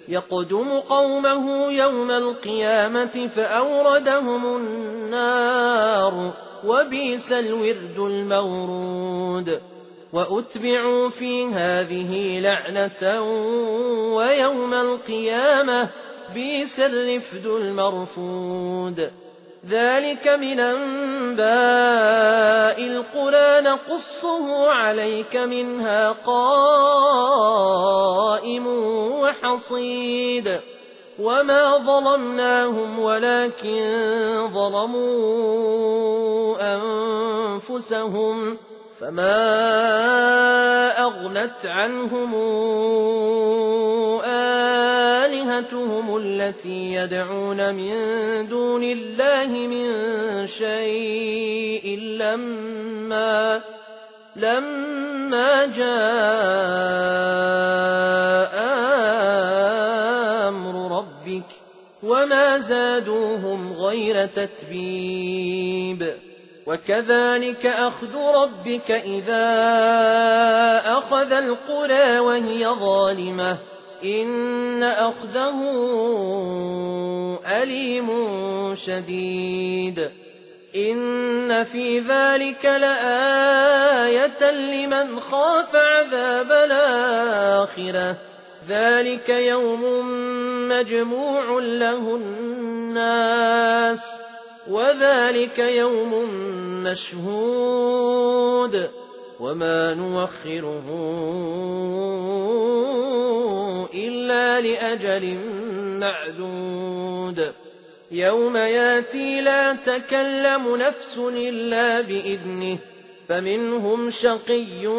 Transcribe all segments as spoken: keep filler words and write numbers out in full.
يقدم قومه يوم القيامة فأوردهم النار وبئس الورد المورود وأتبعوا في هذه لعنة ويوم القيامة بئس الرفد المرفود ذلك من أنباء القرى نقصه عليك منها قائم وحصيد وما ظلمناهم ولكن ظلموا أنفسهم فما أغنت عنهم آلهتهم التي يدعون من دون الله من شيء لما لما جاء أمر ربك وما زادوهم غير تتبيب وكذلك أخذ ربك إذا أخذ القرى وهي ظالمة إن أخذه أليم شديد إن في ذلك لآية لمن خاف عذاب الآخرة ذلك يوم مجموع له الناس وذلك يوم مشهود وما نوخره إلا لأجل معدود يوم ياتي لا تكلم نفس إلا بإذنه فمنهم شقي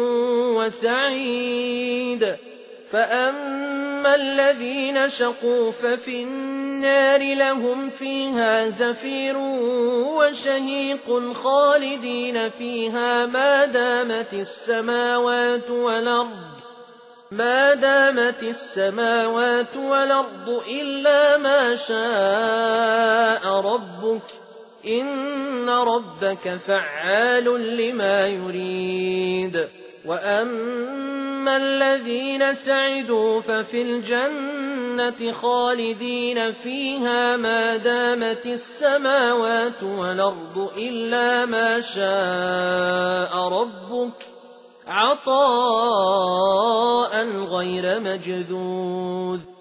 وسعيد فأما الذين شقوا ففي النار لهم فيها زفير وشهيق خالدين فيها ما دامت السماوات والأرض ما دامت السماوات والأرض إلا ما شاء ربك إن ربك فعال لما يريد وأما الذين سعدوا ففي الجنة خالدين فيها ما دامت السماوات والأرض إلا ما شاء ربك عطاء غير مجذوذ